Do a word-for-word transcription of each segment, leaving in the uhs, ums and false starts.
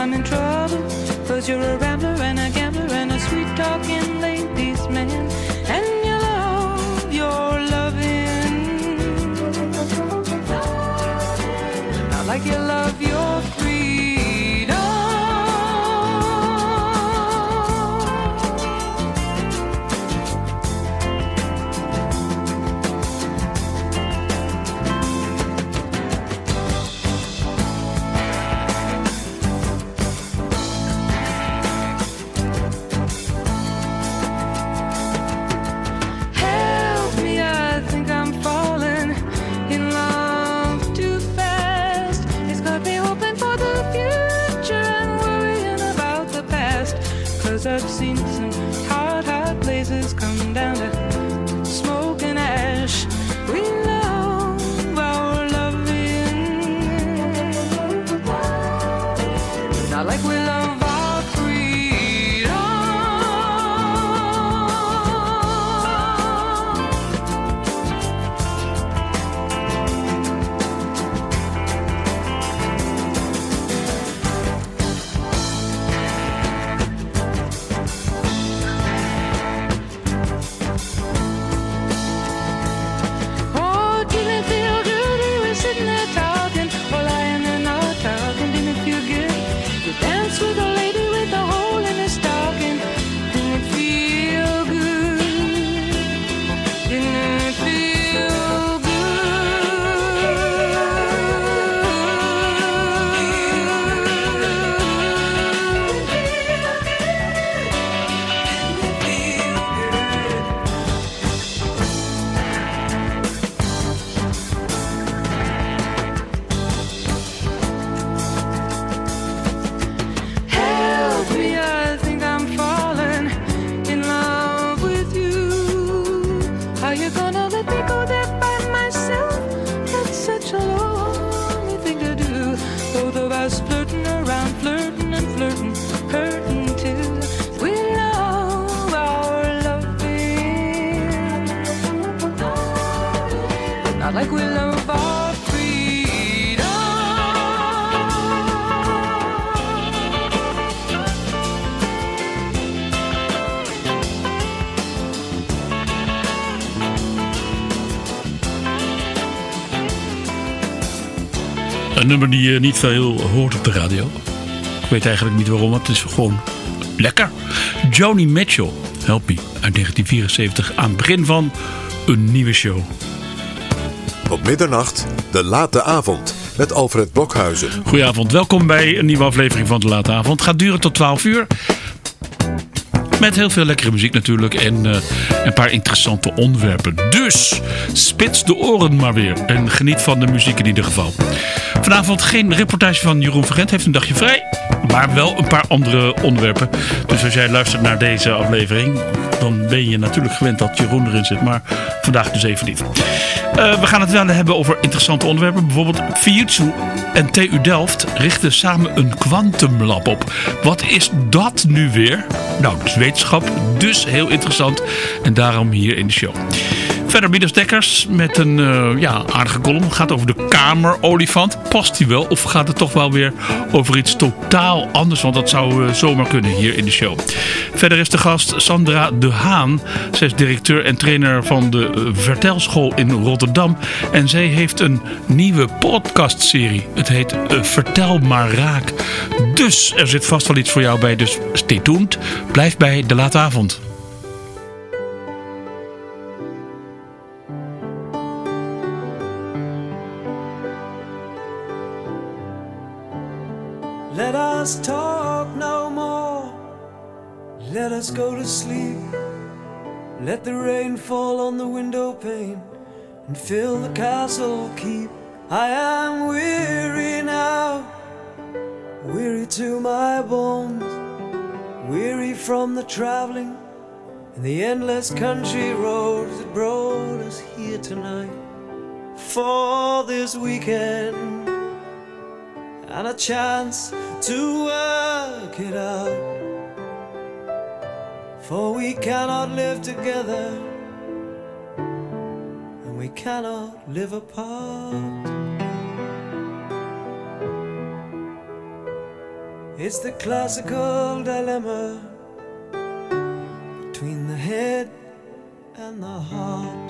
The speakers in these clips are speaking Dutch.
I'm in trouble, 'cause you're a rambler and a gambler and a sweet-talking ladies' man, and you love your loving, not like you love your freedom. I've seen some hot, hot places come down to smoke and ash. We love our loving, not like we love our freedom. With a lady with a hole in her stocking, didn't it feel good? Didn't it feel like we love our freedom. Een nummer die je niet veel hoort op de radio. Ik weet eigenlijk niet waarom, het is gewoon lekker. Joni Mitchell, Help Me, uit negentien vierenzeventig, aan het begin van een nieuwe show. Op middernacht, de late avond, met Alfred Blokhuizen. Goedenavond, welkom bij een nieuwe aflevering van de late avond. Het gaat duren tot twaalf uur. Met heel veel lekkere muziek natuurlijk en uh, een paar interessante onderwerpen. Dus spits de oren maar weer en geniet van de muziek in ieder geval. Vanavond geen reportage van Jeroen Vergent, heeft een dagje vrij. Maar wel een paar andere onderwerpen. Dus als jij luistert naar deze aflevering, dan ben je natuurlijk gewend dat Jeroen erin zit. Maar vandaag dus even niet. Uh, we gaan het wel hebben over interessante onderwerpen. Bijvoorbeeld Fujitsu en T U Delft richten samen een kwantumlab op. Wat is dat nu weer? Nou, dat is wetenschap, dus heel interessant. En daarom hier in de show. Verder Midas Dekkers met een uh, ja, aardige column. Gaat over de kamerolifant. Past die wel? Of gaat het toch wel weer over iets totaal anders? Want dat zou uh, zomaar kunnen hier in de show. Verder is de gast Sandra de Haan. Zij is directeur en trainer van de uh, Vertelschool in Rotterdam. En zij heeft een nieuwe podcastserie. Het heet uh, Vertel maar raak. Dus er zit vast wel iets voor jou bij. Dus stay tuned. Blijf bij de late avond. Let us talk no more. Let us go to sleep. Let the rain fall on the window pane and fill the castle keep. I am weary now, weary to my bones, weary from the traveling and the endless country roads that brought us here tonight for this weekend. And a chance to work it out. For we cannot live together, and we cannot live apart. It's the classical dilemma between the head and the heart.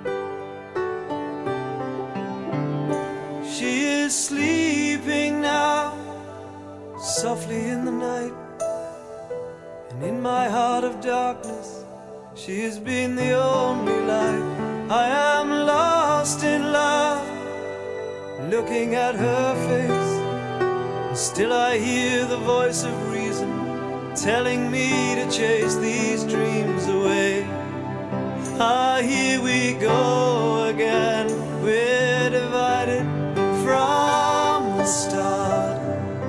She is sleeping now, softly in the night, and in my heart of darkness she has been the only light. I am lost in love, looking at her face, and still I hear the voice of reason telling me to chase these dreams away. Ah, here we go again, we're divided from the start,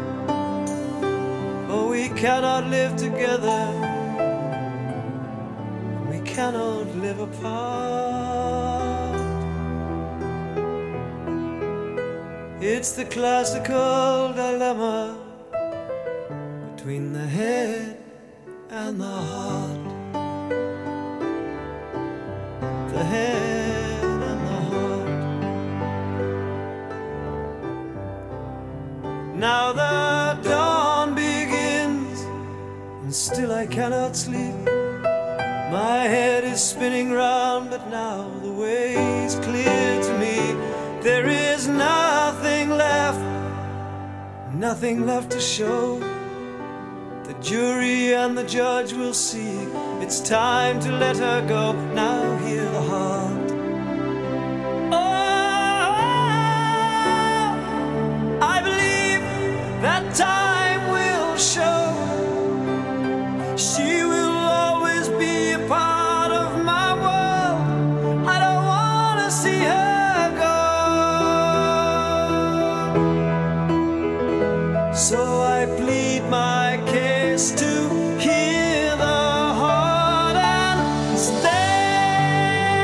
but we cannot live together, we cannot live apart. It's the classical dilemma between the head and the heart. The head and the heart. Now the dawn begins, and still I cannot sleep. My head is spinning round, but now the way is clear to me. There is nothing left, nothing left to show. The jury and the judge will see. It's time to let her go. Now hear the heart. Oh, I believe that time will show. She will always be a part of my world. I don't want to see her go. So I plead my case to hear the heart and stay.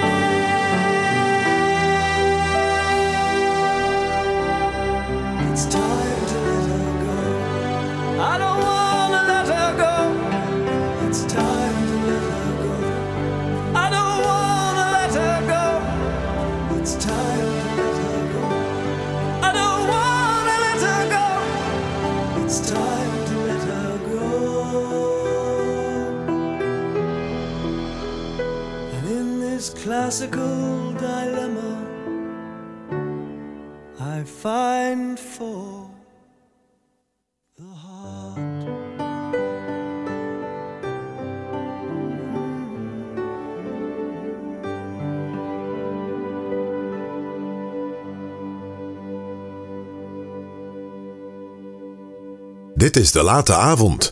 It's time to let her go. I don't want to let her go. It's time to let her go. I don't want to let her go. It's time to let her go. I don't want to let her go. It's time to let her go. And in this classical dilemma, I find for the heart. Dit is De Late Avond.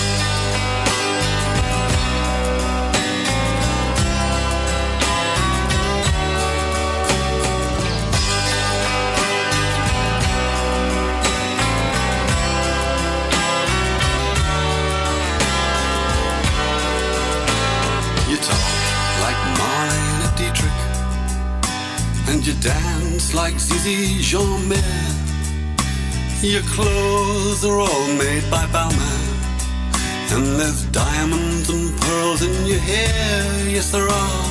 You talk like Marlene Dietrich, and you dance like Zizi Jeanmaire. Your clothes are all made by Balmain, and there's diamonds and pearls in your hair, yes there are.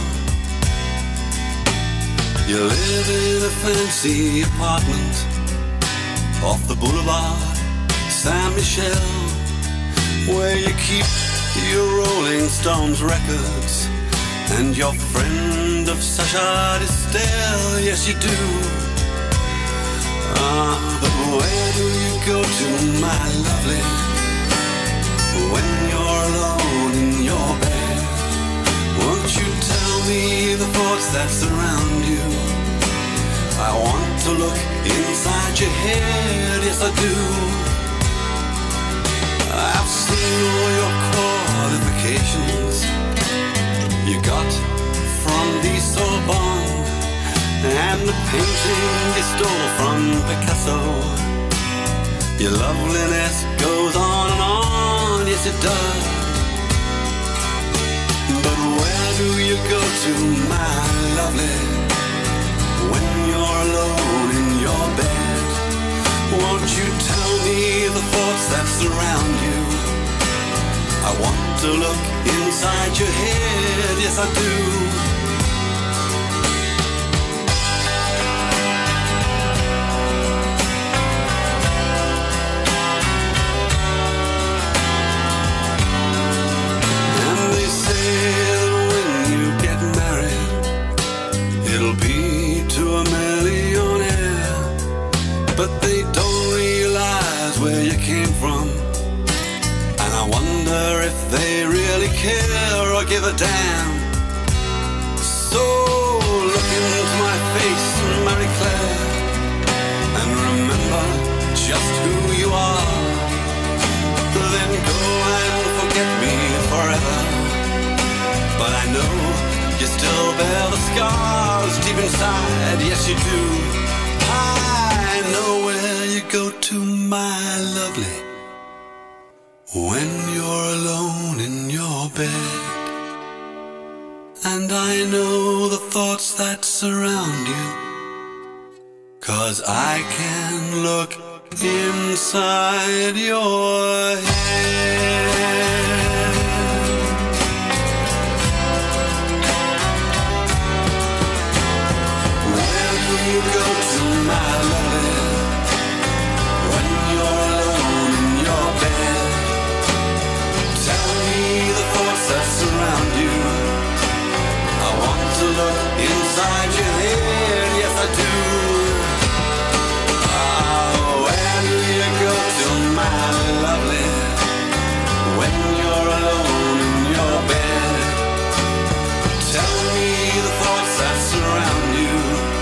You live in a fancy apartment off the boulevard Saint-Michel, where you keep your Rolling Stones records and your friend of Sacha Distel, yes you do. Ah, but where do you go to, my lovely, when you're alone in your bed? Won't you tell me the thoughts that surround you? I want to look inside your head, yes I do. I've seen all your qualifications you got from the Sorbonne, and the painting you stole from Picasso. Your loveliness goes on and on, yes it does. But where do you go to, my lovely, when you're alone in your bed? Won't you tell me the thoughts that surround you? I want to look inside your head, yes I do. where you came from. And I wonder if they really care or give a damn. So look into my face, Marie Claire, and remember just who you are. Then go and forget me forever. But I know you still bear the scars deep inside, yes you do. I know where you go to, my lovely, when you're alone in your bed. And I know the thoughts that surround you, 'cause I can look inside your head. Where do you go to, my lovely, when you're alone in your bed? Tell me the thoughts that surround you. I want to look inside your head, yes I do. Oh, where do you go to, my lovely, when you're alone in your bed? Tell me the thoughts that surround you.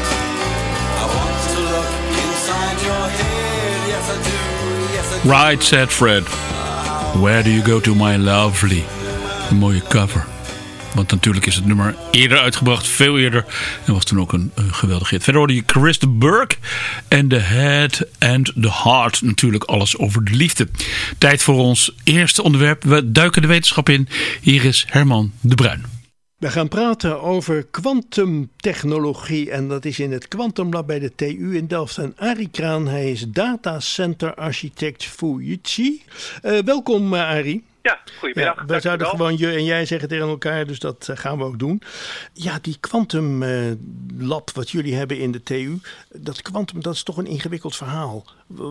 I want to look inside your head, yes I do, yes I do. Right, said Fred. Where do you go to, my lovely? Een mooie cover. Want natuurlijk is het nummer eerder uitgebracht, veel eerder. En was toen ook een, een geweldig hit. Verder hoorde je Chris de Burgh en The Head and the Heart. Natuurlijk alles over de liefde. Tijd voor ons eerste onderwerp. We duiken de wetenschap in. Hier is Herman de Bruin. We gaan praten over kwantumtechnologie en dat is in het Quantum Lab bij de T U in Delft. En Arie Kraan, hij is datacenter architect Fujitsu. Uh, welkom uh, Arie. Ja, goedemiddag. Ja, wij zouden gewoon je en jij zeggen tegen elkaar, dus dat uh, gaan we ook doen. Ja, die Quantum uh, Lab wat jullie hebben in de T U, dat quantum, dat is toch een ingewikkeld verhaal.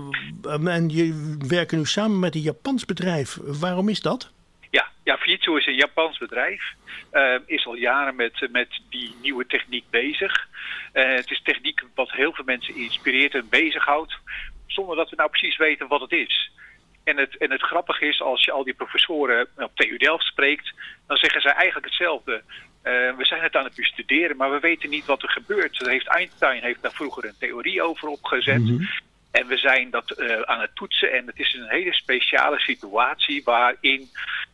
Uh, en je werken nu samen met een Japans bedrijf. Waarom is dat? Ja, ja, Fujitsu is een Japans bedrijf. Uh, is al jaren met, met die nieuwe techniek bezig. Uh, het is techniek wat heel veel mensen inspireert en bezighoudt, zonder dat we nou precies weten wat het is. En het, en het grappige is, als je al die professoren op T U Delft spreekt, dan zeggen zij eigenlijk hetzelfde. Uh, we zijn het aan het bestuderen, maar we weten niet wat er gebeurt. Dat heeft Einstein heeft daar vroeger een theorie over opgezet. Mm-hmm. En we zijn dat uh, aan het toetsen. En het is een hele speciale situatie waarin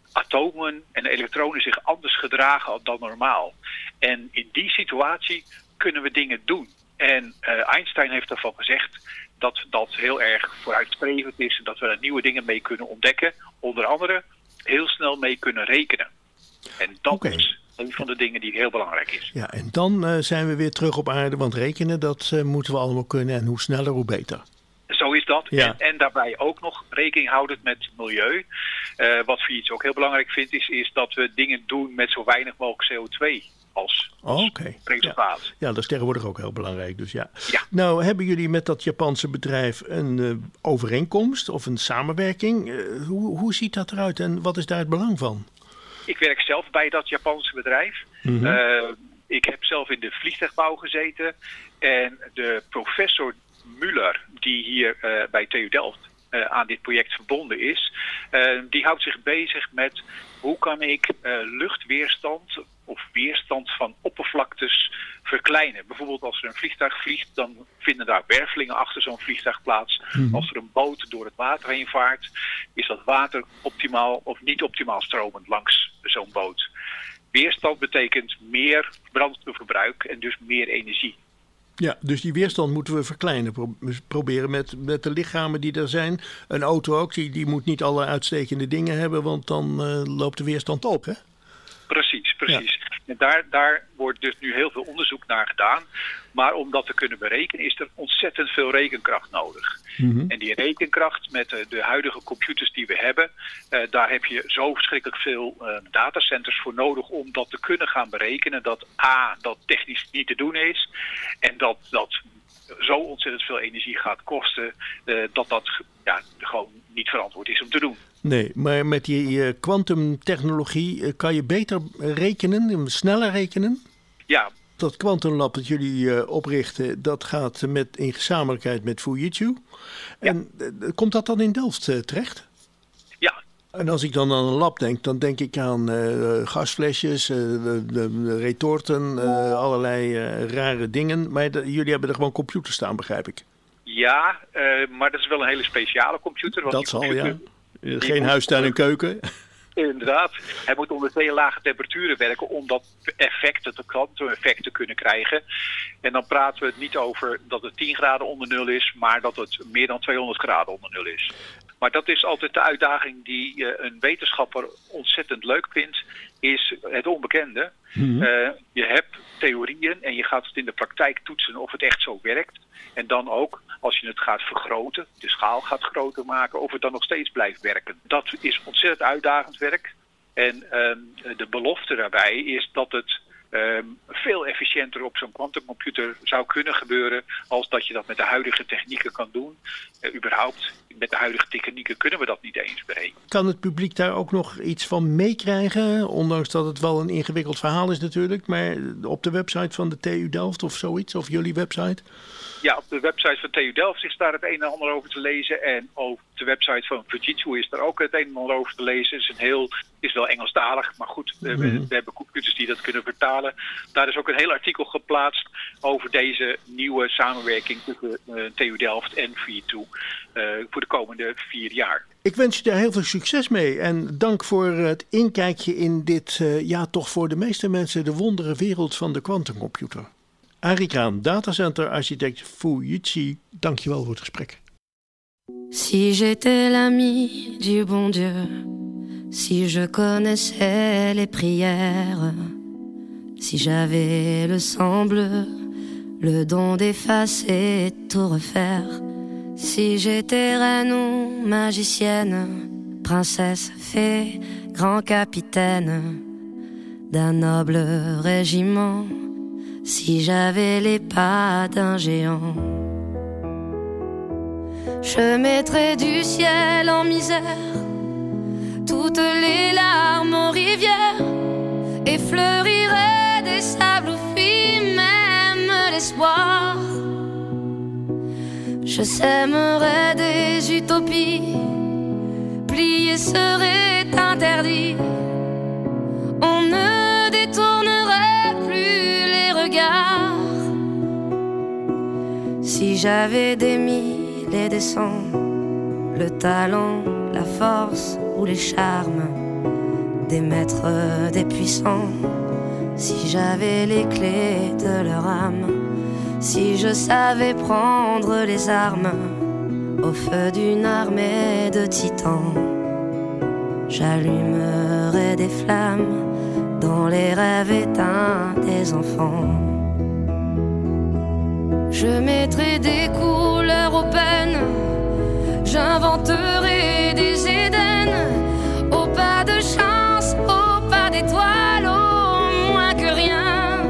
atomen en elektronen zich anders gedragen dan normaal. En in die situatie kunnen we dingen doen. En uh, Einstein heeft daarvan gezegd dat dat heel erg vooruitstrevend is en dat we er nieuwe dingen mee kunnen ontdekken. Onder andere heel snel mee kunnen rekenen. En dat okay. is een van de dingen die heel belangrijk is. Ja, en dan uh, zijn we weer terug op aarde, want rekenen dat uh, moeten we allemaal kunnen en hoe sneller hoe beter. Zo is dat. Ja. En, en daarbij ook nog rekening houdend met milieu. Uh, wat Fujitsu ook heel belangrijk vindt is, is dat we dingen doen met zo weinig mogelijk C O twee. Als, als oh, okay. resultaat. Ja. ja, dat is tegenwoordig ook heel belangrijk. Dus ja. ja. Nou, hebben jullie met dat Japanse bedrijf een uh, overeenkomst of een samenwerking? Uh, hoe, hoe ziet dat eruit en wat is daar het belang van? Ik werk zelf bij dat Japanse bedrijf. Mm-hmm. Uh, ik heb zelf in de vliegtuigbouw gezeten. En de professor Müller, die hier uh, bij T U Delft uh, aan dit project verbonden is, uh, die houdt zich bezig met hoe kan ik uh, luchtweerstand of weerstand van oppervlaktes verkleinen. Bijvoorbeeld als er een vliegtuig vliegt, dan vinden daar wervelingen achter zo'n vliegtuig plaats. Mm-hmm. Als er een boot door het water heen vaart, is dat water optimaal of niet optimaal stromend langs zo'n boot. Weerstand betekent meer brandstofverbruik en dus meer energie. Ja, dus die weerstand moeten we verkleinen. Pro- proberen met, met de lichamen die er zijn. Een auto ook, die, die moet niet alle uitstekende dingen hebben, want dan uh, loopt de weerstand op, hè? Precies, precies. Ja. En daar, daar wordt dus nu heel veel onderzoek naar gedaan. Maar om dat te kunnen berekenen is er ontzettend veel rekenkracht nodig. Mm-hmm. En die rekenkracht met de, de huidige computers die we hebben, uh, daar heb je zo verschrikkelijk veel uh, datacenters voor nodig om dat te kunnen gaan berekenen. Dat A, dat technisch niet te doen is. En dat dat zo ontzettend veel energie gaat kosten, uh, dat dat ja, gewoon niet verantwoord is om te doen. Nee, maar met die kwantumtechnologie uh, kan je beter rekenen, sneller rekenen? Ja. Dat Quantum Lab dat jullie uh, oprichten, dat gaat met, in gezamenlijkheid met Fujitsu. En uh, komt dat dan in Delft uh, terecht? Ja. En als ik dan aan een lab denk, dan denk ik aan uh, gasflesjes, uh, de, de, de retorten, uh, allerlei uh, rare dingen. Maar de, jullie hebben er gewoon computers staan, begrijp ik. Ja, uh, maar dat is wel een hele speciale computer. Want dat zal, computer, ja. Geen huistuin en keuken. Inderdaad. Hij moet onder zeer lage temperaturen werken om dat effect, het kwantumeffect te kunnen krijgen. En dan praten we het niet over dat het tien graden onder nul is, maar dat het meer dan tweehonderd graden onder nul is. Maar dat is altijd de uitdaging die uh, een wetenschapper ontzettend leuk vindt, is het onbekende. Mm-hmm. Uh, je hebt theorieën en je gaat het in de praktijk toetsen of het echt zo werkt. En dan ook, als je het gaat vergroten, de schaal gaat groter maken, of het dan nog steeds blijft werken. Dat is ontzettend uitdagend werk. En uh, de belofte daarbij is dat het Um, veel efficiënter op zo'n quantumcomputer zou kunnen gebeuren als dat je dat met de huidige technieken kan doen. Uh, überhaupt, met de huidige technieken kunnen we dat niet eens berekenen. Kan het publiek daar ook nog iets van meekrijgen? Ondanks dat het wel een ingewikkeld verhaal is natuurlijk. Maar op de website van de T U Delft of zoiets, of jullie website? Ja, op de website van T U Delft is daar het een en ander over te lezen. En op de website van Fujitsu is daar ook het een en ander over te lezen. Het is, een heel, is wel Engelstalig, maar goed, mm-hmm. we, we hebben computers die dat kunnen vertalen. Daar is ook een heel artikel geplaatst over deze nieuwe samenwerking tussen uh, T U Delft en Fujitsu uh, voor de komende vier jaar. Ik wens je daar heel veel succes mee en dank voor het inkijkje in dit, uh, ja toch voor de meeste mensen de wondere wereld van de quantumcomputer. Arie Kraan, datacenter-architect Fujitsu, dankjewel voor het gesprek. Si j'étais l'ami du bon Dieu, si je connaissais les prières, si j'avais le sang bleu, le don d'effacer tout refaire, si j'étais reine ou magicienne, princesse, fée, grand capitaine d'un noble régiment, si j'avais les pas d'un géant, je mettrais du ciel en misère toutes les larmes aux rivières et fleurirais des sables où fuit même l'espoir. Je sèmerais des utopies, plier serait interdit. On ne détournerait plus les regards. Si j'avais des mille et des cents, le talent, la force ou les charmes des maîtres, des puissants, si j'avais les clés de leur âme, si je savais prendre les armes au feu d'une armée de titans, j'allumerais des flammes dans les rêves éteints des enfants. Je mettrais des couleurs aux peines, j'inventerai des Éden, au pas de chance, au pas d'étoile, au moins que rien.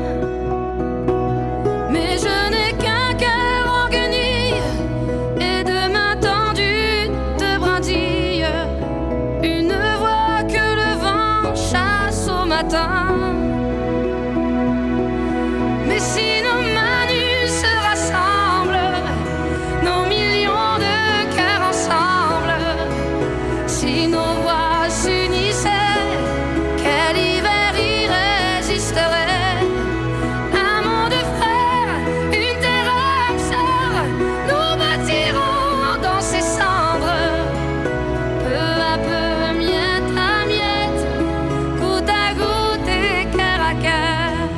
Mais je n'ai qu'un cœur en guenille et de mains tendues de brindilles, une voix que le vent chasse au matin. Mais si nos manus se rassemblent, nos millions de cœurs ensemble, si nos voix s'unissaient, quel hiver y résisterait? Un monde frère, une terre âme sœur, nous bâtirons dans ces cendres, peu à peu, miette à miette, goutte à goutte et cœur à cœur.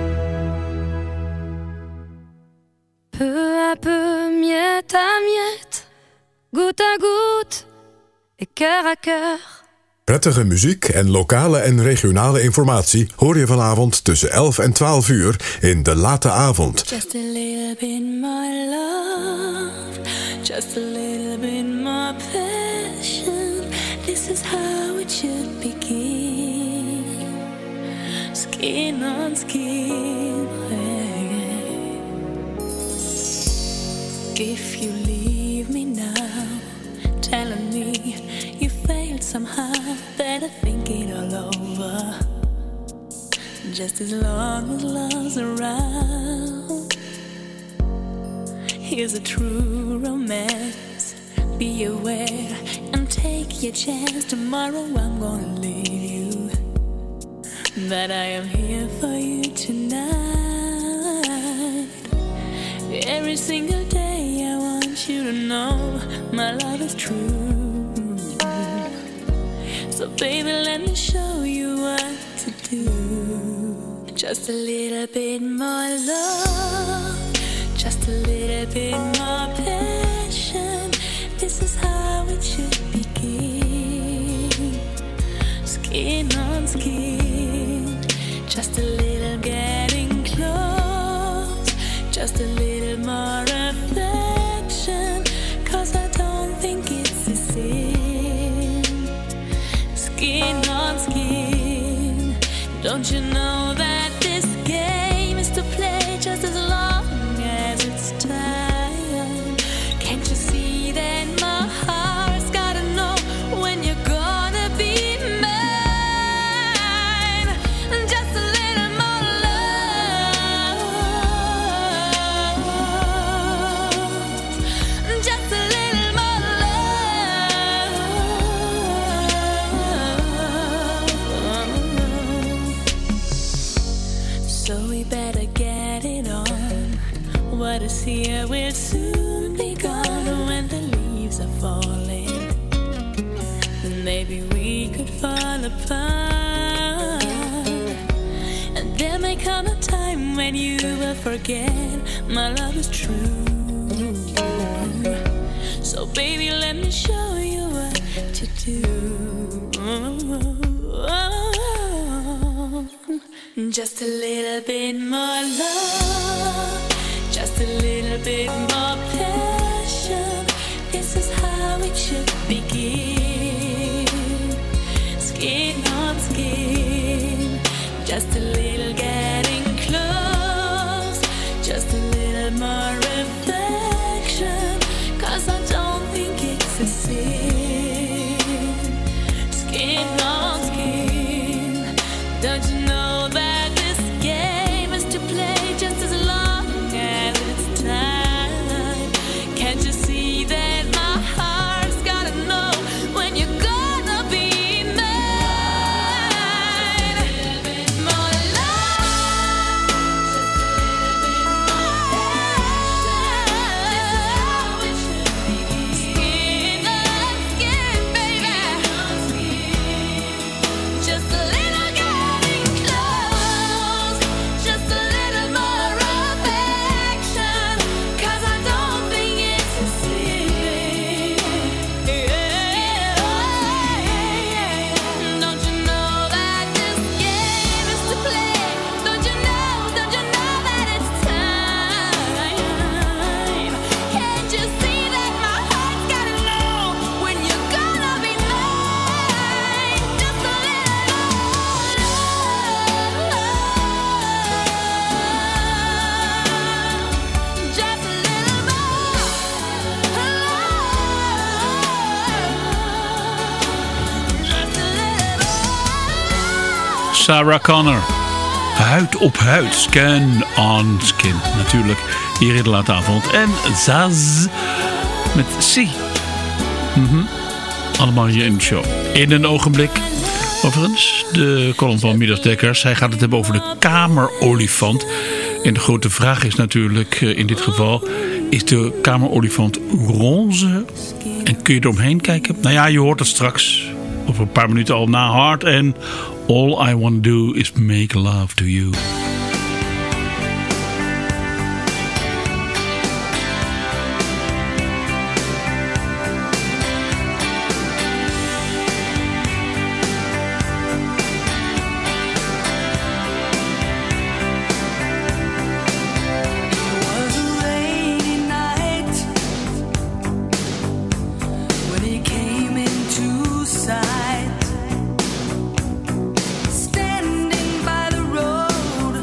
Peu à peu, miette à miette, goutte à goutte et cœur à cœur. Prettige muziek en lokale en regionale informatie hoor je vanavond tussen elf en twaalf uur in De Late Avond. Just a little bit more love, just a little bit more passion. This is how it should begin. Skin on skin. If you leave me now, telling me you failed somehow, better think it all over. Just as long as love's around, here's a true romance. be aware and take your chance. Tomorrow I'm gonna leave you, but I am here for you tonight. Every single day I want you to know my love is true. So baby, let me show you what to do. Just a little bit more love, just a little bit more passion. This is how it should begin. Skin on skin, just a little getting close, just a little more affection, 'cause I don't think it's a sin. Skin on skin, don't you know that this game is to play just as long as it's time? Can't you see that my heart's gotta know when you're gonna be mine? Just a little more love, just a little more love. So we better get it on. What is here will soon be gone. When the leaves are falling, then maybe we could fall apart. And there may come a time when you will forget my love is true. So baby, let me show you what to do. Just a little bit more love, just a little bit more passion. This is how it should begin. Skin on skin, just a little getting close, just a little more affection, 'cause I don't think it's a sin. Skin on skin, don't you know that this game is to play just as long as it's time? Can't you see that my heart's gotta know when you're gonna be mine? More love, skin on skin, baby. Just a little getting close, just a little more affection, 'cause I don't think it's a sin. Don't you know that this game is to play? Don't you know, don't you know that it's time? Can't you see that my heart's gotta know when you're gonna be mine? Just a little love, just a little more love, just a little. Sarah Connor. Huid op huid. Skin on skin. Natuurlijk. Hier in de late avond. En Zaz. Met C. Mhm. Allemaal hier in de show. In een ogenblik. Overigens. De column van Midas Dekkers. Hij gaat het hebben over de kamerolifant. En de grote vraag is natuurlijk in dit geval. Is de kamerolifant roze? En kun je eromheen kijken? Nou ja, je hoort het straks. Over een paar minuten al na Hard. En All I Want to Do Is Make Love to You. Was a rainy night when he came into sight, standing by the road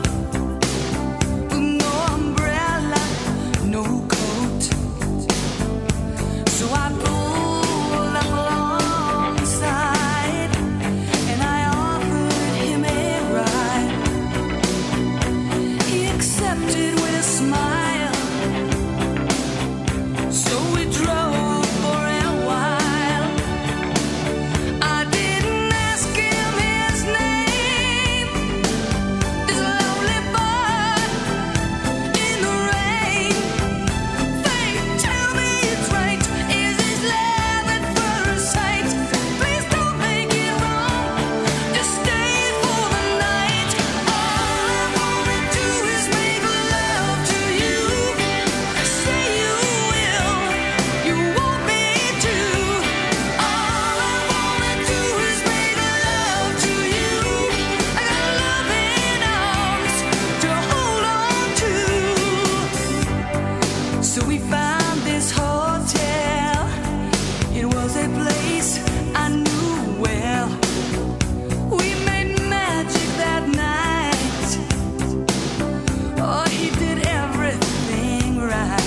was a place I knew well. We made magic that night. Oh, he did everything right.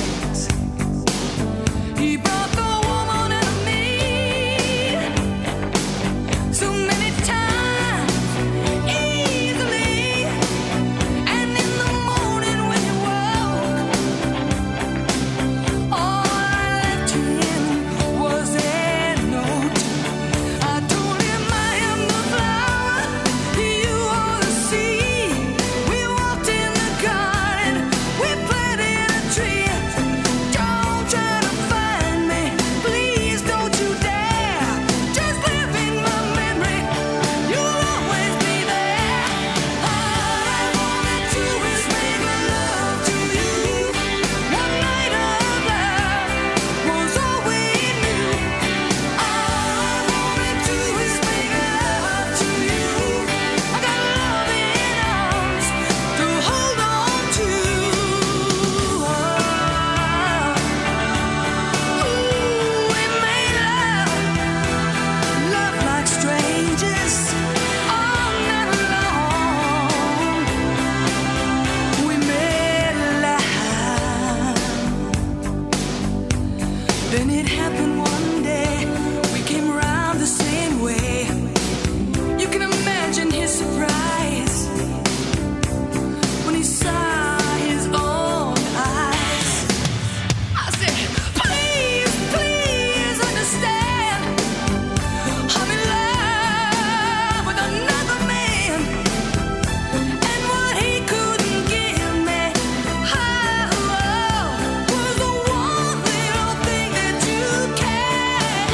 He brought the woman in me so many times, easily. And in the morning when he woke, all I left him was a note. I told him I am the flower, you are the sea. We walked in the garden, we planted a tree. Don't try to find me, please don't you dare. Just live in my memory, you'll always be there. All I wanted to is make love to you. One night of love was all we knew. All I wanted to is make love to you. I got love in arms to hold on to. Ooh, we made love, love like strangers all night long. We made love. Then it happened one day. We came around the same way. You can imagine his surprise when he saw his own eyes. I said, please, please understand, I'm in love with another man. And what he couldn't give me, oh, was the one little thing that you can.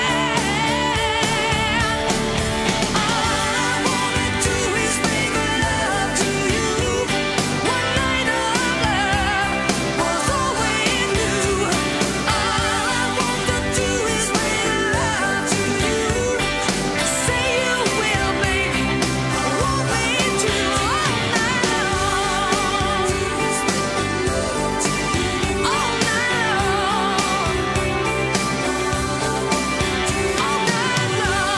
All I wanted to is make love to you. One night of love was all we knew. All I wanted to is make love to you. Say you will, baby, want me to all night long. All night long. All night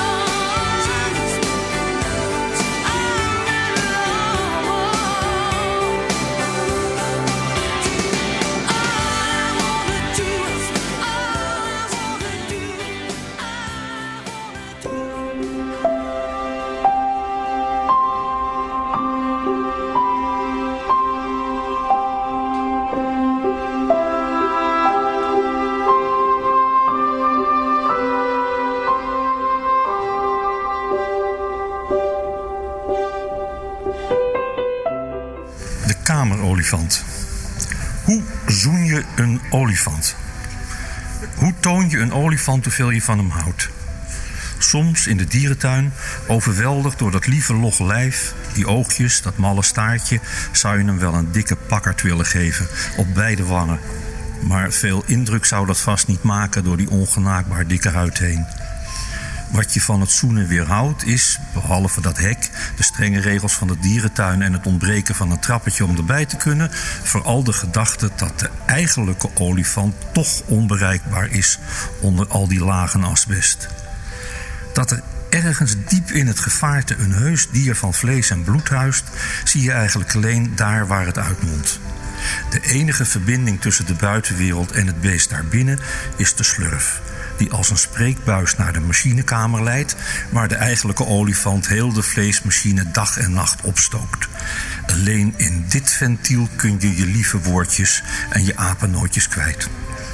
De kamerolifant. Hoe zoen je een olifant? Hoe toon je een olifant hoeveel je van hem houdt? Soms in de dierentuin, overweldigd door dat lieve logge lijf, die oogjes, dat malle staartje, zou je hem wel een dikke pakkerd willen geven op beide wangen. Maar veel indruk zou dat vast niet maken door die ongenaakbaar dikke huid heen. Wat je van het zoenen weerhoudt is, behalve dat hek, de strenge regels van de dierentuin en het ontbreken van een trappetje om erbij te kunnen, vooral de gedachte dat de eigenlijke olifant toch onbereikbaar is onder al die lagen asbest. Dat er ergens diep in het gevaarte een heus dier van vlees en bloed huist, zie je eigenlijk alleen daar waar het uitmondt. De enige verbinding tussen de buitenwereld en het beest daarbinnen is de slurf, die als een spreekbuis naar de machinekamer leidt, waar de eigenlijke olifant heel de vleesmachine dag en nacht opstookt. Alleen in dit ventiel kun je je lieve woordjes en je apennootjes kwijt.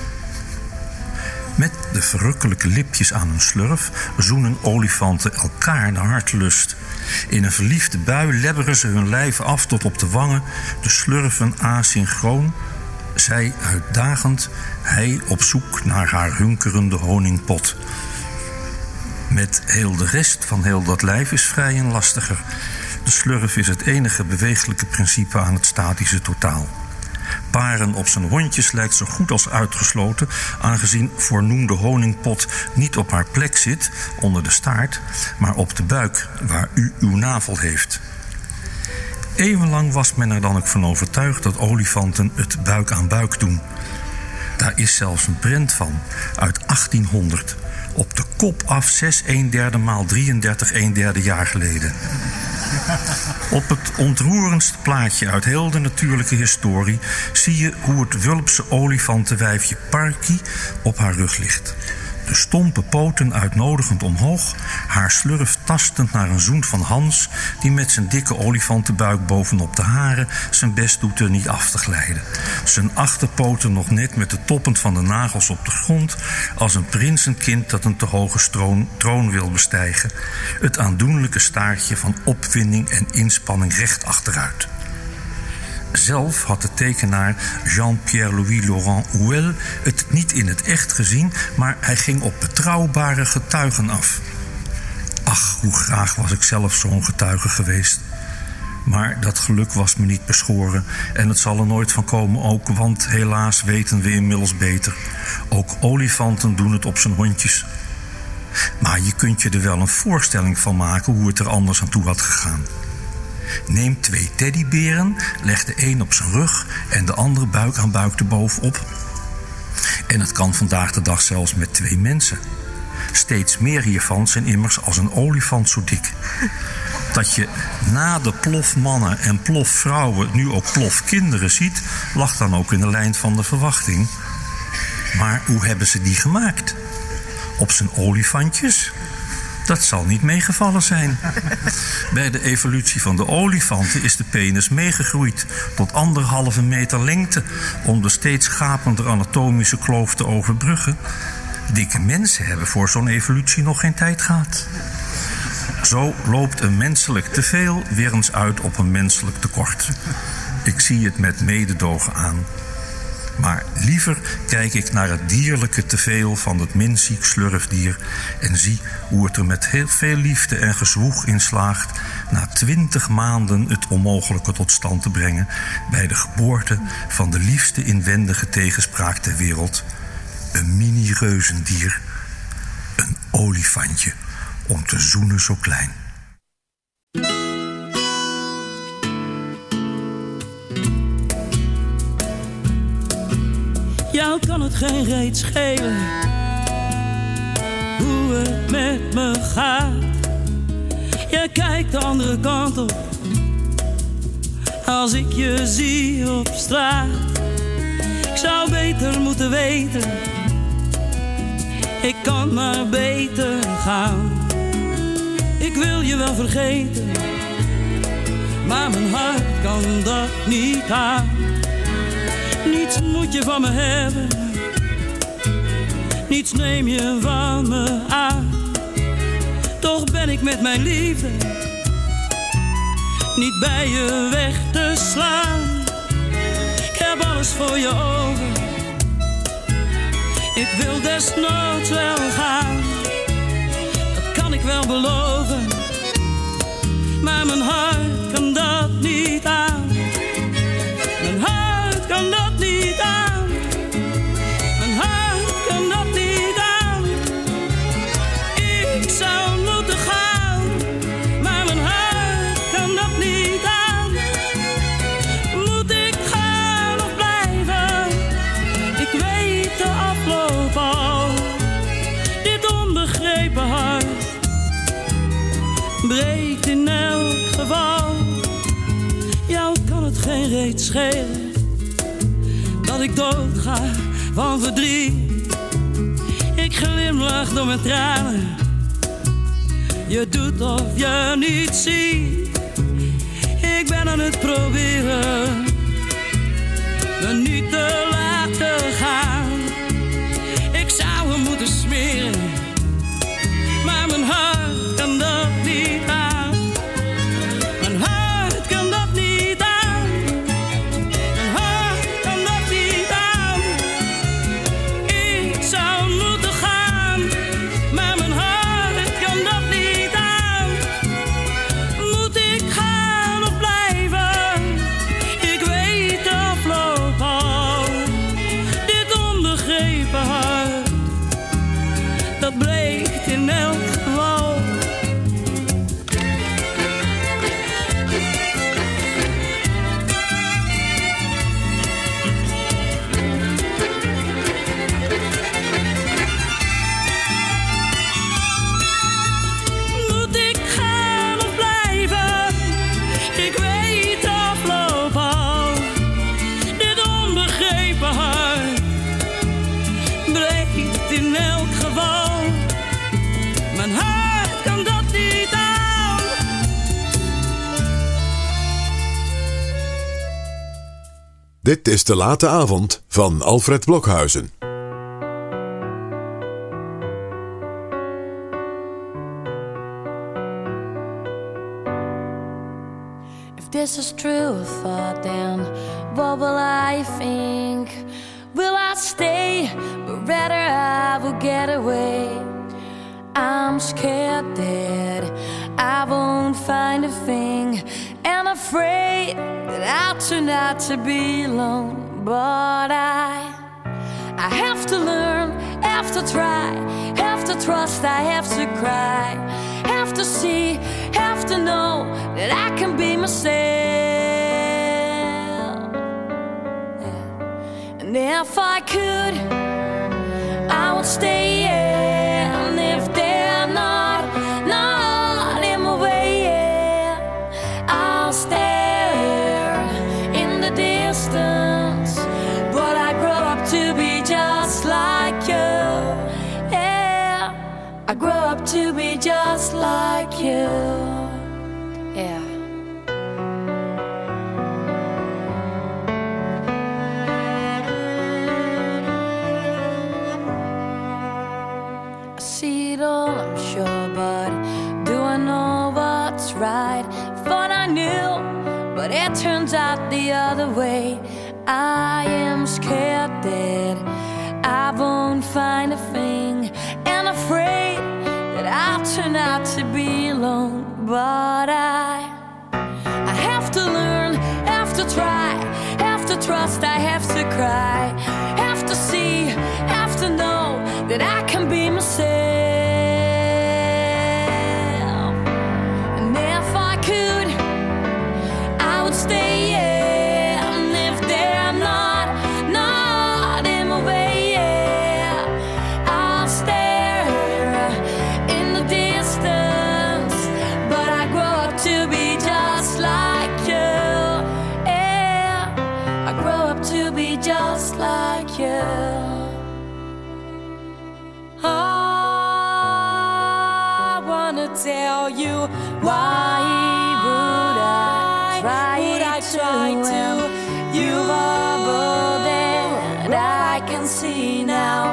Met de verrukkelijke lipjes aan hun slurf zoenen olifanten elkaar naar hartelust. In een verliefde bui lebberen ze hun lijf af tot op de wangen, de slurven asynchroon, zij uitdagend, hij op zoek naar haar hunkerende honingpot. Met heel de rest van heel dat lijf is vrij en lastiger. De slurf is het enige bewegelijke principe aan het statische totaal. Paren op zijn hondjes lijkt zo goed als uitgesloten, aangezien voornoemde honingpot niet op haar plek zit, onder de staart, maar op de buik, waar u uw navel heeft. Eeuwenlang was men er dan ook van overtuigd dat olifanten het buik aan buik doen. Daar is zelfs een prent van, uit achttienhonderd, Op de kop af zes een derde maal drieëndertig een derde jaar geleden. Op het ontroerendste plaatje uit heel de natuurlijke historie zie je hoe het wulpse olifantenwijfje Parky op haar rug ligt. De stompe poten uitnodigend omhoog, haar slurf tastend naar een zoen van Hans, die met zijn dikke olifantenbuik bovenop de haren zijn best doet er niet af te glijden. Zijn achterpoten nog net met de toppen van de nagels op de grond, als een prinsenkind dat een te hoge stroon, troon wil bestijgen. Het aandoenlijke staartje van opwinding en inspanning recht achteruit. Zelf had de tekenaar Jean-Pierre Louis Laurent Houel het niet in het echt gezien, maar hij ging op betrouwbare getuigen af. Ach, hoe graag was ik zelf zo'n getuige geweest. Maar dat geluk was me niet beschoren en het zal er nooit van komen ook, want helaas weten we inmiddels beter. Ook olifanten doen het op zijn hondjes. Maar je kunt je er wel een voorstelling van maken hoe het er anders aan toe had gegaan. Neem twee teddyberen, leg de een op zijn rug en de andere buik aan buik erbovenop. En het kan vandaag de dag zelfs met twee mensen. Steeds meer hiervan zijn immers als een olifant zo dik. Dat je na de plofmannen en plofvrouwen nu ook plofkinderen ziet, lag dan ook in de lijn van de verwachting. Maar hoe hebben ze die gemaakt? Op zijn olifantjes? Dat zal niet meegevallen zijn. Bij de evolutie van de olifanten is de penis meegegroeid tot anderhalve meter lengte om de steeds gapender anatomische kloof te overbruggen. Dikke mensen hebben voor zo'n evolutie nog geen tijd gehad. Zo loopt een menselijk teveel weer eens uit op een menselijk tekort. Ik zie het met mededogen aan. Maar liever kijk ik naar het dierlijke teveel van het minziek slurfdier en zie hoe het er met heel veel liefde en gezwoeg in slaagt na twintig maanden het onmogelijke tot stand te brengen bij de geboorte van de liefste inwendige tegenspraak ter wereld. Een mini-reuzendier, een olifantje, om te zoenen zo klein. Jou kan het geen reet schelen hoe het met me gaat. Jij kijkt de andere kant op als ik je zie op straat. Ik zou beter moeten weten, ik kan maar beter gaan. Ik wil je wel vergeten, maar mijn hart kan dat niet aan. Niets moet je van me hebben, niets neem je van me aan. Toch ben ik met mijn liefde niet bij je weg te slaan. Ik heb alles voor je over, ik wil desnoods wel gaan. Dat kan ik wel beloven, maar mijn hart kan dat niet aan. Mijn hart kan dat niet aan. Mijn hart kan dat niet aan. Ik zou moeten gaan, maar mijn hart kan dat niet aan. Moet ik gaan of blijven? Ik weet de afloop al. Dit onbegrepen hart breekt in elk geval. Jou kan het geen reet schelen dat ik doodga van verdriet. Ik glimlach door mijn tranen, je doet of je niet ziet. Ik ben aan het proberen me niet te laten gaan. Ik zou hem moeten smeren, maar mijn hart kan dat niet aan. Mijn hart kan dat niet aan. Mijn hart kan dat niet aan. Ik zou moeten gaan, maar mijn hart kan dat niet aan. Moet ik gaan of blijven? Ik weet de afloop al. Dit onbegrepen hart, Dit is De Late Avond van Alfred Blokhuizen. If this is true thought, then what will I think? Will I stay, or rather I will get away? I'm scared that I won't find a thing, and afraid that I'll turn out to be alone. But I, I have to learn, have to try, have to trust, I have to cry, have to see, have to know that I can be myself. Yeah. And if I could, I would stay, yeah. And if they're not, not in my way, yeah, I'll stare in the distance. But I grow up to be just like you, yeah. I grow up to be just like you, yeah. I see it all, I'm sure, but do I know what's right? Thought I knew, but it turns out the other way. I am scared that I won't find a thing, and afraid that I'll turn out to be alone. But I, I have to learn, have to try, have to trust, I have to cry, have to see, have to know that I can be myself. And if I could, I would stay, yeah. And if they're not, not in my way, yeah, I'll stare in the distance. But I grow up to be just like you, yeah. I grow up to be just like you. I wanna tell you, why would I try, would I try to? You are all that I can see now.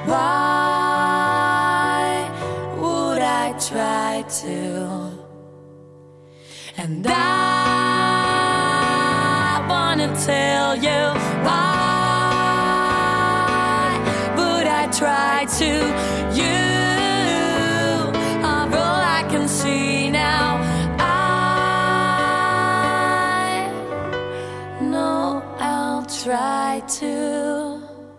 Why would I try to? And I wanna tell you, why would I try to? You are all I can see now. I know I'll try to.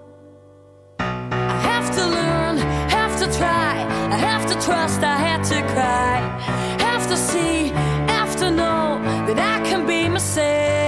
I have to learn, have to try, I have to trust, I have to cry, have to see, have to know that I can be myself.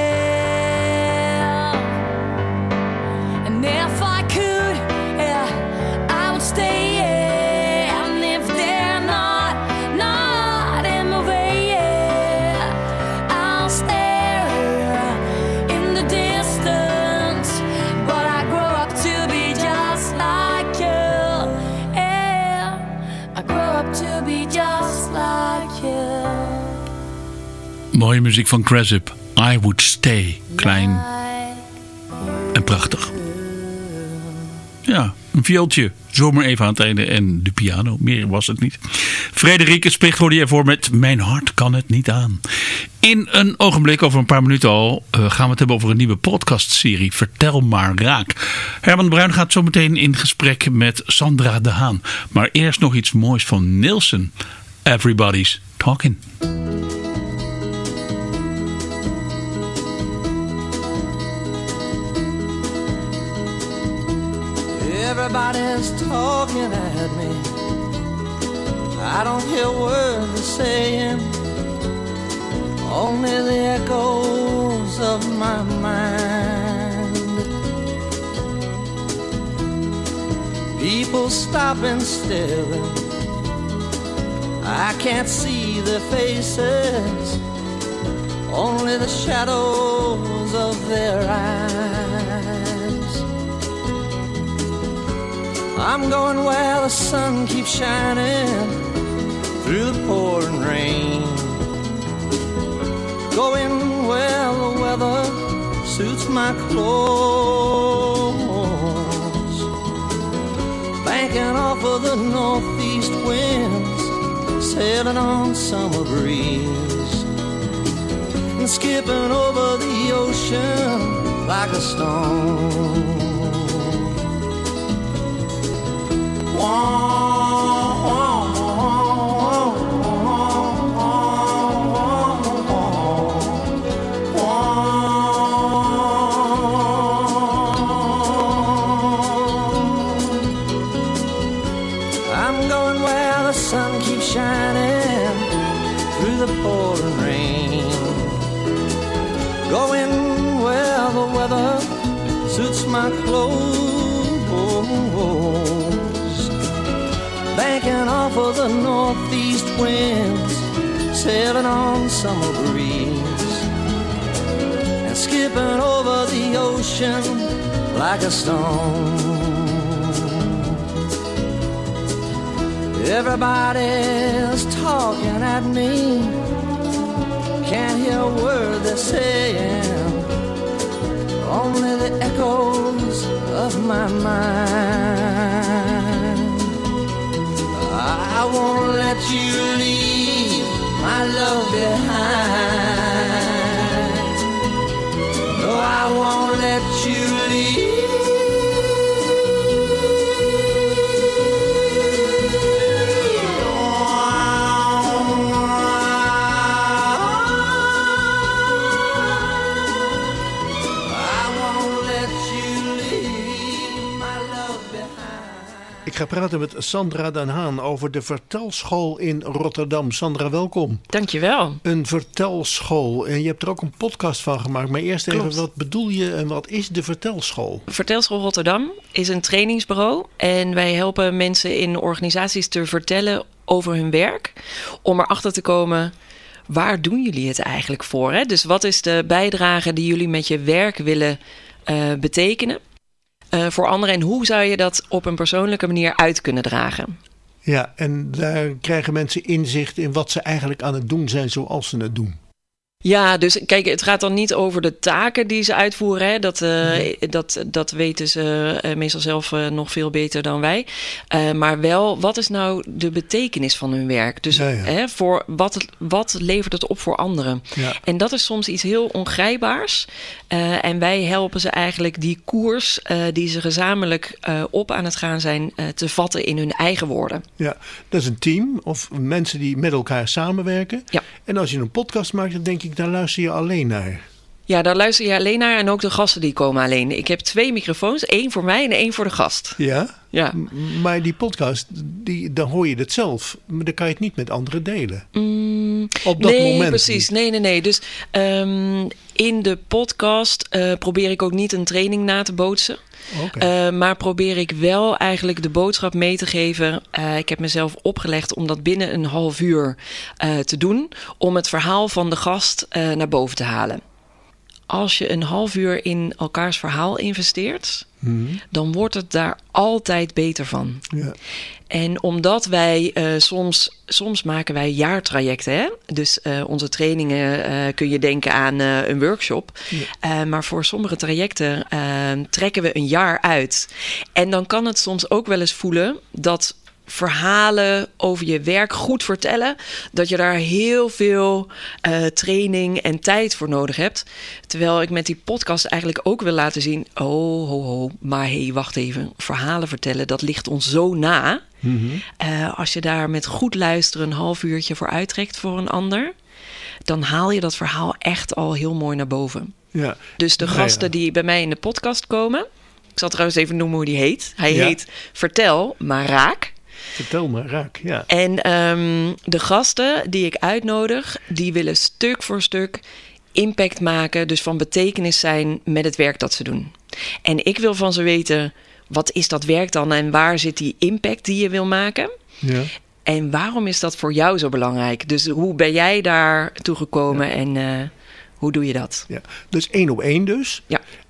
And if I could, yeah, I would stay, yeah. And if they're not, not in my way, yeah, I'll stare in the distance. But I grow up to be just like you, yeah. I grow up to be just like you. Mooie muziek van Cresip. I Would Stay. Klein en prachtig. Ja, een viooltje. Zomaar even aan het einde. En de piano. Meer was het niet. Frederike Spicht hoorde je ervoor met Mijn hart kan het niet aan. In een ogenblik, over een paar minuten al, uh, gaan we het hebben over een nieuwe podcastserie. Vertel maar raak. Herman Bruin gaat zo meteen in gesprek met Sandra de Haan. Maar eerst nog iets moois van Nilsson. Everybody's Talking. Everybody's talking at me. I don't hear words they're saying, only the echoes of my mind. People stopping still, I can't see their faces, only the shadows of their eyes. I'm going where the sun keeps shining through the pouring rain, going where the weather suits my clothes, banking off of the northeast winds, sailing on summer breeze, and skipping over the ocean like a stone. I'm going where the sun keeps shining through the pouring rain, going where the weather suits my clothes, banking off of the northeast winds, sailing on summer breeze, and skipping over the ocean like a stone. Everybody's talking at me, can't hear a word they're saying, only the echoes of my mind. I won't let you leave my love behind. No, I won't let you leave. Ik ga praten met Sandra Den Haan over de vertelschool in Rotterdam. Sandra, welkom. Dankjewel. Een vertelschool. En je hebt er ook een podcast van gemaakt. Maar eerst even, Klopt. wat bedoel je en wat is de vertelschool? Vertelschool Rotterdam is een trainingsbureau. En wij helpen mensen in organisaties te vertellen over hun werk. Om erachter te komen, waar doen jullie het eigenlijk voor? Hè? Dus wat is de bijdrage die jullie met je werk willen uh, betekenen? Uh, voor anderen en hoe zou je dat op een persoonlijke manier uit kunnen dragen? Ja, en daar krijgen mensen inzicht in wat ze eigenlijk aan het doen zijn zoals ze het doen. Ja, dus kijk, het gaat dan niet over de taken die ze uitvoeren. Hè. Dat, uh, nee. dat, dat weten ze uh, meestal zelf uh, nog veel beter dan wij. Uh, maar wel, wat is nou de betekenis van hun werk? Dus ja, ja. Hè, voor wat, wat levert het op voor anderen? Ja. En dat is soms iets heel ongrijpbaars. Uh, en wij helpen ze eigenlijk die koers uh, die ze gezamenlijk uh, op aan het gaan zijn uh, te vatten in hun eigen woorden. Ja, dat is een team of mensen die met elkaar samenwerken. Ja. En als je een podcast maakt, dan denk ik, daar luister je alleen naar. Ja, daar luister je alleen naar en ook de gasten die komen alleen. Ik heb twee microfoons, één voor mij en één voor de gast. Ja? Ja. Maar die podcast, die, dan hoor je het zelf. Maar dan kan je het niet met anderen delen. Mm, Op dat nee, moment precies. niet. Nee, nee, nee. Dus um, in de podcast uh, probeer ik ook niet een training na te bootsen. Okay. Uh, maar probeer ik wel eigenlijk de boodschap mee te geven. Uh, ik heb mezelf opgelegd om dat binnen een half uur uh, te doen. Om het verhaal van de gast uh, naar boven te halen. Als je een half uur in elkaars verhaal investeert, mm-hmm. dan wordt het daar altijd beter van. Ja. En omdat wij uh, soms, soms maken wij jaartrajecten. Hè? Dus uh, onze trainingen uh, kun je denken aan uh, een workshop. Ja. Uh, maar voor sommige trajecten uh, trekken we een jaar uit. En dan kan het soms ook wel eens voelen dat verhalen over je werk goed vertellen, dat je daar heel veel uh, training en tijd voor nodig hebt. Terwijl ik met die podcast eigenlijk ook wil laten zien, oh, ho, ho, maar hé, hey, wacht even, verhalen vertellen, dat ligt ons zo na. Mm-hmm. Uh, als je daar met goed luisteren een half uurtje voor uittrekt voor een ander, dan haal je dat verhaal echt al heel mooi naar boven. Ja. Dus de gasten ja, ja. die bij mij in de podcast komen, ik zal trouwens even noemen hoe die heet. Hij ja. heet Vertel, maar raak. Vertel me, raak, ja. En um, de gasten die ik uitnodig, die willen stuk voor stuk impact maken, dus van betekenis zijn met het werk dat ze doen. En ik wil van ze weten, wat is dat werk dan en waar zit die impact die je wil maken? Ja. En waarom is dat voor jou zo belangrijk? Dus hoe ben jij daar toegekomen ja. en uh, hoe doe je dat? Ja. Dus één op één dus. Ja.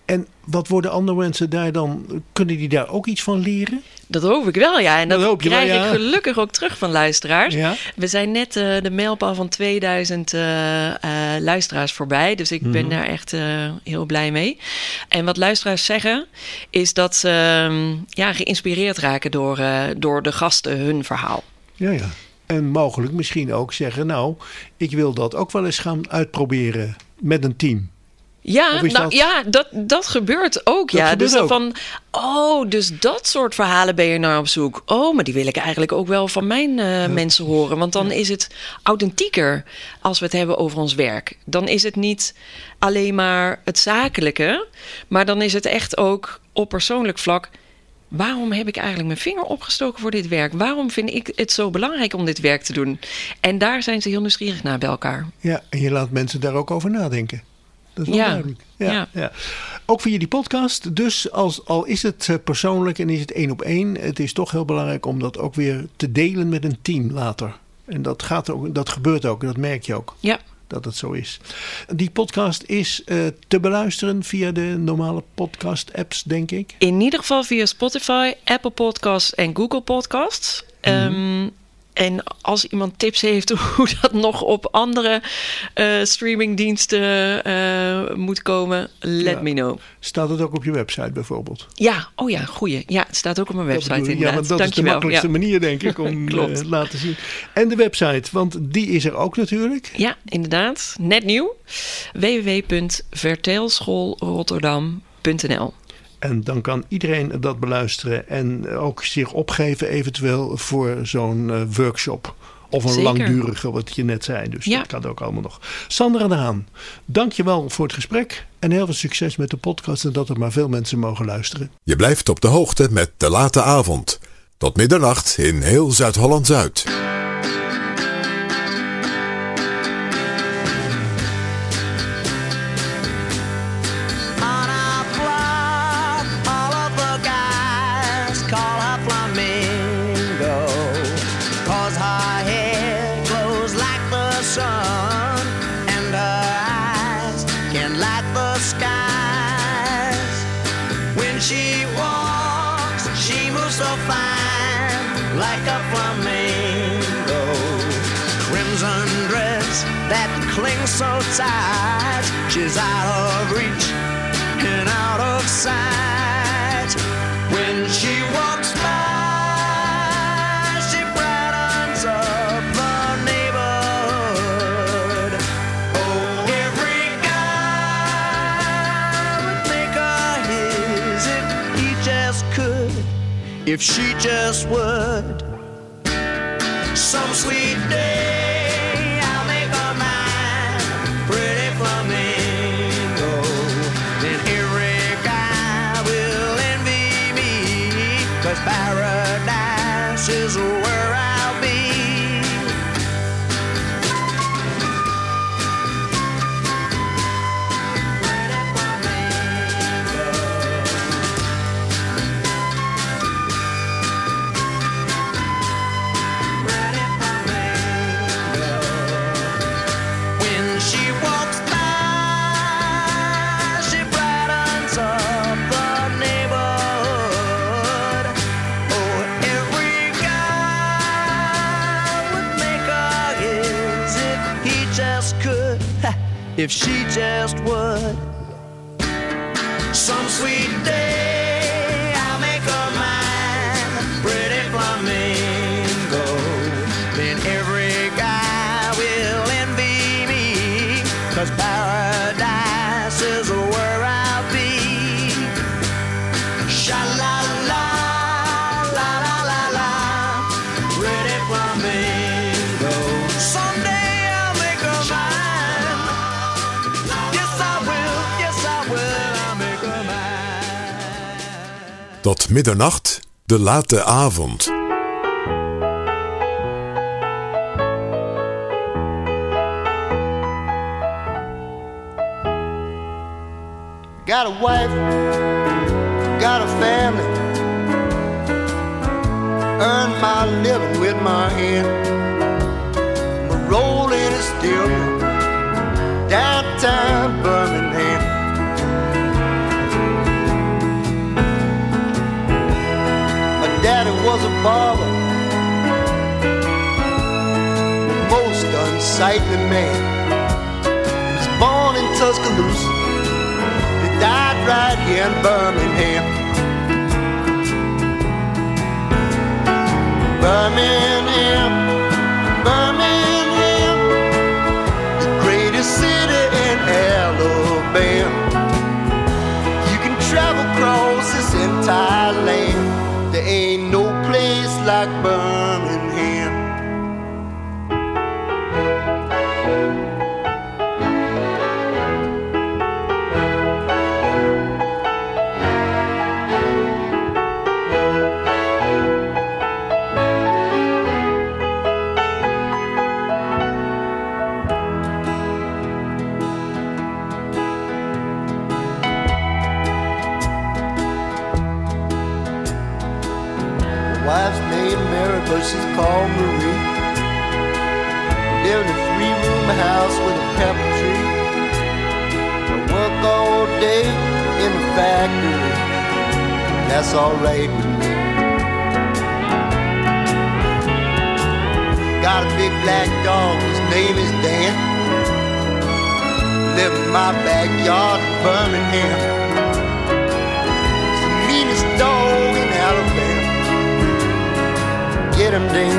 En wat worden andere mensen daar dan... Kunnen die daar ook iets van leren? Dat hoop ik wel, ja. En dat, dat krijg wel, ja. ik gelukkig ook terug van luisteraars. Ja. We zijn net uh, de mijlpaal van tweeduizend uh, uh, luisteraars voorbij. Dus ik ben mm-hmm. daar echt uh, heel blij mee. En wat luisteraars zeggen... is dat ze uh, ja, geïnspireerd raken door, uh, door de gasten hun verhaal. Ja, ja. En mogelijk misschien ook zeggen... nou, ik wil dat ook wel eens gaan uitproberen met een team. Ja, nou, dat... ja dat, dat gebeurt ook. Dat ja. gebeurt dus ook. Van, oh, dus dat soort verhalen ben je naar op zoek. Oh, maar die wil ik eigenlijk ook wel van mijn uh, ja. mensen horen. Want dan ja. is het authentieker als we het hebben over ons werk. Dan is het niet alleen maar het zakelijke. Maar dan is het echt ook op persoonlijk vlak... Waarom heb ik eigenlijk mijn vinger opgestoken voor dit werk? Waarom vind ik het zo belangrijk om dit werk te doen? En daar zijn ze heel nieuwsgierig naar bij elkaar. Ja, en je laat mensen daar ook over nadenken. Dat is wel ja. duidelijk. Ja, ja. Ja. Ook via die podcast. Dus als, al is het persoonlijk en is het één op één... het is toch heel belangrijk om dat ook weer te delen met een team later. En dat, gaat ook, dat gebeurt ook, dat merk je ook. Ja. Dat het zo is. Die podcast is uh, te beluisteren via de normale podcast-apps, denk ik. In ieder geval via Spotify, Apple Podcasts en Google Podcasts. Mm-hmm. Um, en als iemand tips heeft hoe dat nog op andere uh, streamingdiensten uh, moet komen, let ja. me know. Staat het ook op je website bijvoorbeeld? Ja, oh ja, goeie. Ja, het staat ook op mijn website inderdaad. Ja, want dat Dank is de wel. makkelijkste ja. manier, denk ik, om te uh, laten zien. En de website, want die is er ook natuurlijk. Ja, inderdaad. Net nieuw. w w w punt vertelschoolrotterdam punt n l. En dan kan iedereen dat beluisteren en ook zich opgeven eventueel voor zo'n uh, workshop. Of een Zeker. langdurige, wat je net zei. Dus ja. dat kan ook allemaal nog. Sandra de Haan, dank je wel voor het gesprek. En heel veel succes met de podcast en dat er maar veel mensen mogen luisteren. Je blijft op de hoogte met De Late Avond. Tot middernacht in heel Zuid-Holland-Zuid. Clings so tight, she's out of reach and out of sight. When she walks by, she brightens up the neighborhood. Oh, every guy would make her his if he just could, if she just would. Some sweet day paradise is where I'll be. When she walks by, she brightens up the neighborhood. If she just would. Some sweet day I'll make her mine, pretty flamingo. Then every guy will envy me, 'cause paradise is where I'll be. Sha-la-la, la-la-la-la, pretty flamingo. Someday I'll make her mine. Tot middernacht, De Late Avond. Got a wife, got a family, earn my living with my hand. My rolling is still downtown Birmingham. father, the most unsightly man. He was born in Tuscaloosa, he died right here in Birmingham. Birmingham, Birmingham, the greatest city in Alabama. You can travel across this entire land, there ain't no place like Birmingham. Wife's name Mary, but she's called Marie. Live in a three-room house with a pepper tree. I work all day in the factory, that's alright with me. Got a big black dog, his name is Dan. Live in my backyard in Birmingham. It's the meanest dog in Alabama. Get him, Dean.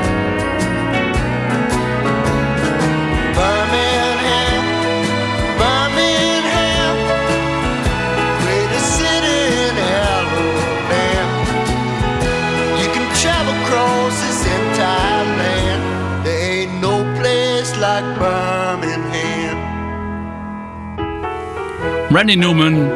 Birmingham, Birmingham, greatest city in Alabama. You can travel across this entire land, there ain't no place like Birmingham. Randy Newman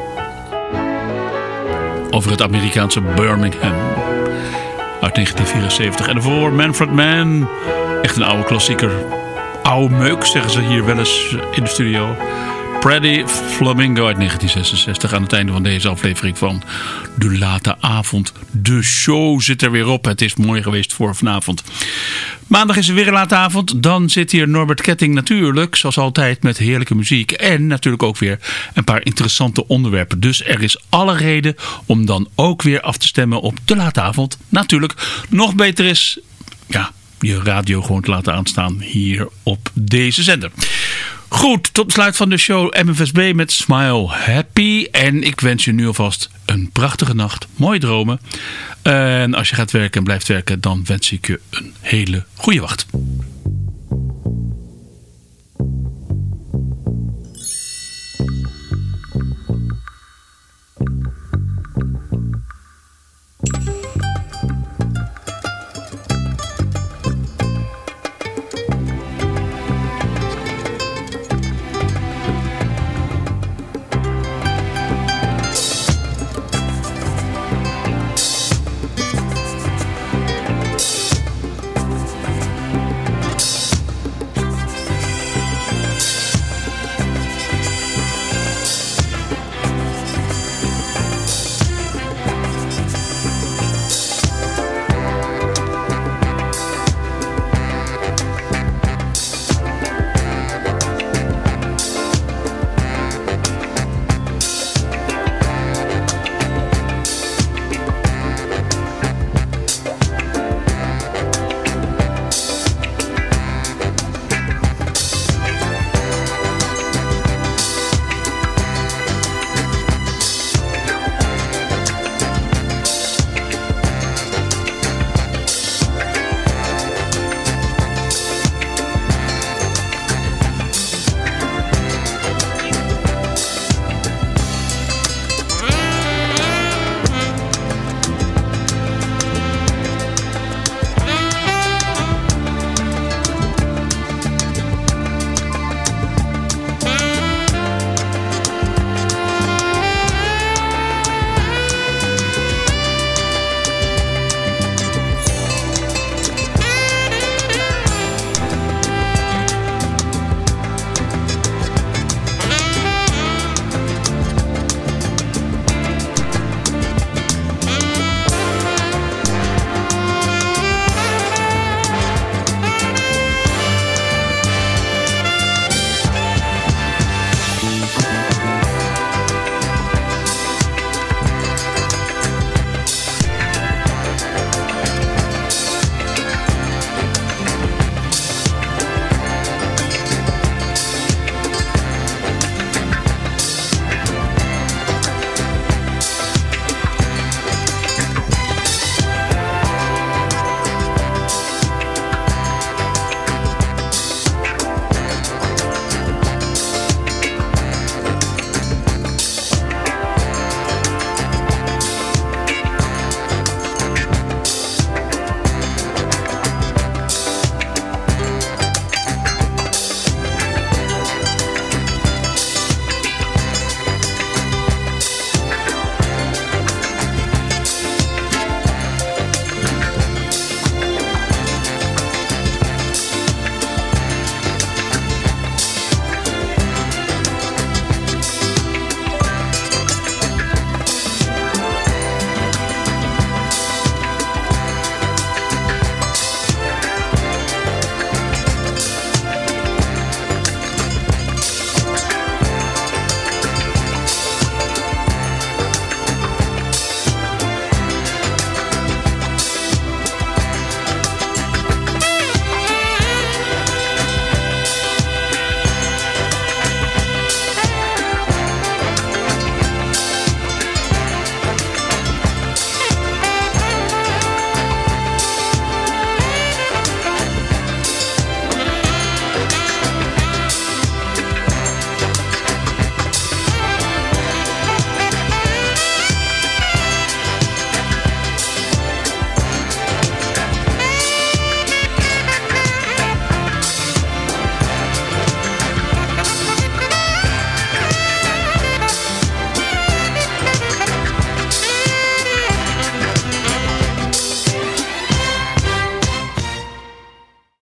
over het Amerikaanse Birmingham uit negentien vierenzeventig. En daarvoor Manfred Mann, echt een oude klassieker. Oude meuk, zeggen ze hier wel eens in de studio. Pretty Flamingo uit negentien zesenzestig. Aan het einde van deze aflevering van De Late Avond. De show zit er weer op. Het is mooi geweest voor vanavond. Maandag is er weer een late avond. Dan zit hier Norbert Ketting natuurlijk, zoals altijd, met heerlijke muziek. En natuurlijk ook weer een paar interessante onderwerpen. Dus er is alle reden om dan ook weer af te stemmen op De Late Avond. Natuurlijk, nog beter is, ja, je radio gewoon te laten aanstaan hier op deze zender. Goed, tot besluit van de show M F S B met Smile Happy. En ik wens je nu alvast een prachtige nacht. Mooie dromen. En als je gaat werken en blijft werken, dan wens ik je een hele goede wacht.